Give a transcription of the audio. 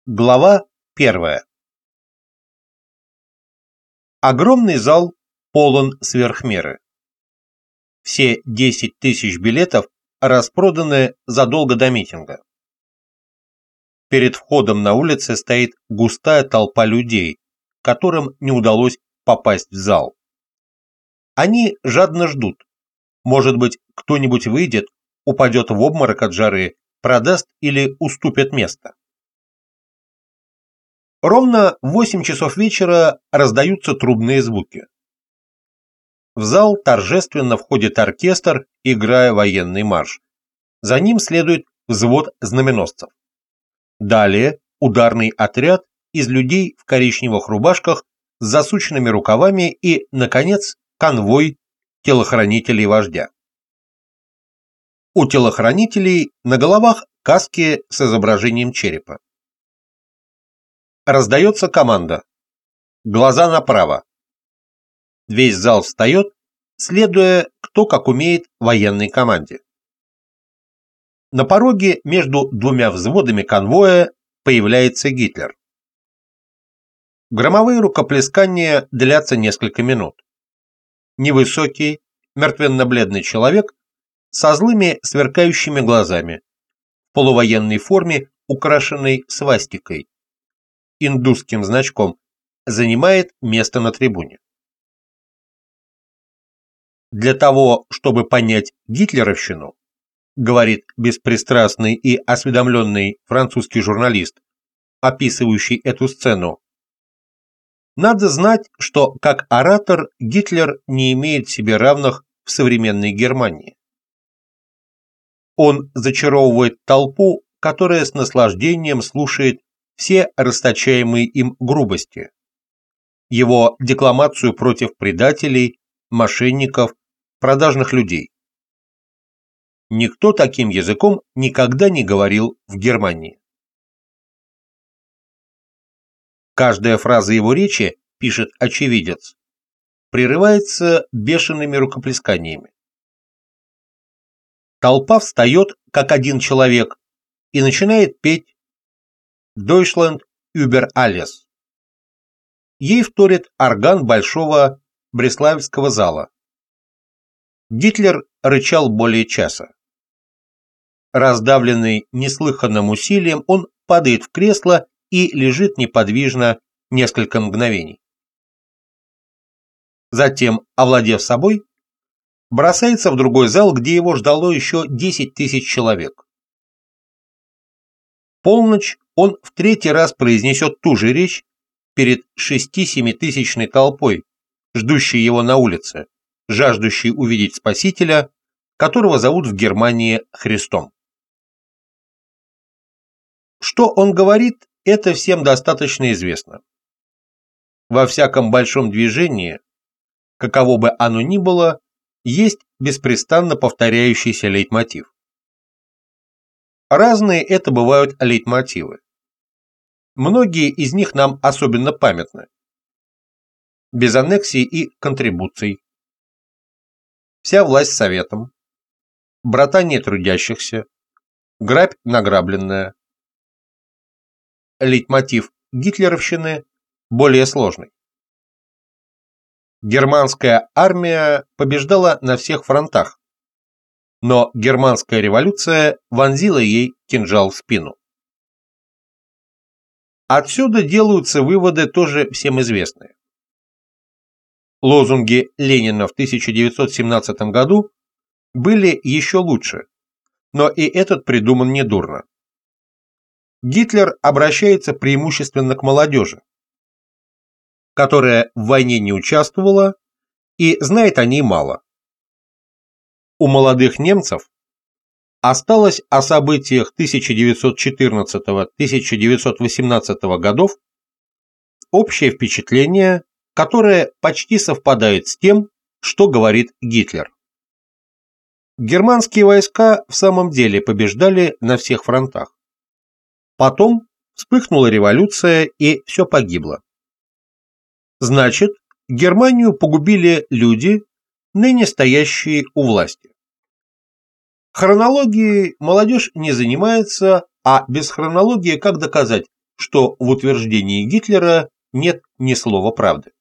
Глава 1. Огромный зал полон сверх меры. Все 10 тысяч билетов распроданы задолго до митинга. Перед входом на улице стоит густая толпа людей, которым не удалось попасть в зал. Они жадно ждут. Может быть, кто-нибудь выйдет, упадет в обморок от жары, продаст или уступит место. Ровно в 8 часов вечера раздаются трубные звуки. В зал торжественно входит оркестр, играя военный марш. За ним следует взвод знаменосцев. Далее ударный отряд из людей в коричневых рубашках с засученными рукавами и, наконец, конвой телохранителей вождя. У телохранителей на головах каски с изображением черепа. Раздается команда. Глаза направо. Весь зал встает, следуя кто как умеет военной команде. На пороге между двумя взводами конвоя появляется Гитлер. Громовые рукоплескания длятся несколько минут. Невысокий, мертвенно-бледный человек со злыми сверкающими глазами, в полувоенной форме, украшенной свастикой, индусским значком, занимает место на трибуне. Для того, чтобы понять гитлеровщину, говорит беспристрастный и осведомленный французский журналист, описывающий эту сцену, надо знать, что как оратор Гитлер не имеет себе равных в современной Германии. Он зачаровывает толпу, которая с наслаждением слушает все расточаемые им грубости, его декламацию против предателей, мошенников, продажных людей. Никто таким языком никогда не говорил в Германии. Каждая фраза его речи, пишет очевидец, прерывается бешеными рукоплесканиями. Толпа встает, как один человек, и начинает петь «Deutschland über alles». Ей вторит орган большого Бреславского зала. Гитлер рычал более часа. Раздавленный неслыханным усилием, он падает в кресло и лежит неподвижно несколько мгновений. Затем, овладев собой, бросается в другой зал, где его ждало еще 10 тысяч человек. В полночь он в третий раз произнесет ту же речь перед 6-7 тысячной толпой, ждущей его на улице, жаждущей увидеть Спасителя, которого зовут в Германии Христом. Что он говорит, это всем достаточно известно. Во всяком большом движении, каково бы оно ни было, есть беспрестанно повторяющийся лейтмотив. Разные это бывают лейтмотивы. Многие из них нам особенно памятны. Без аннексий и контрибуций. Вся власть советом. Братание трудящихся. Грабь награбленная. Лейтмотив гитлеровщины более сложный. Германская армия побеждала на всех фронтах, но германская революция вонзила ей кинжал в спину. Отсюда делаются выводы тоже всем известные. Лозунги Ленина в 1917 году были еще лучше, но и этот придуман недурно. Гитлер обращается преимущественно к молодежи, которая в войне не участвовала и знает о ней мало. У молодых немцев осталось о событиях 1914-1918 годов общее впечатление, которое почти совпадает с тем, что говорит Гитлер. Германские войска в самом деле побеждали на всех фронтах. Потом вспыхнула революция, и все погибло. Значит, Германию погубили люди, ныне стоящие у власти. Хронологией молодежь не занимается, а без хронологии как доказать, что в утверждении Гитлера нет ни слова правды.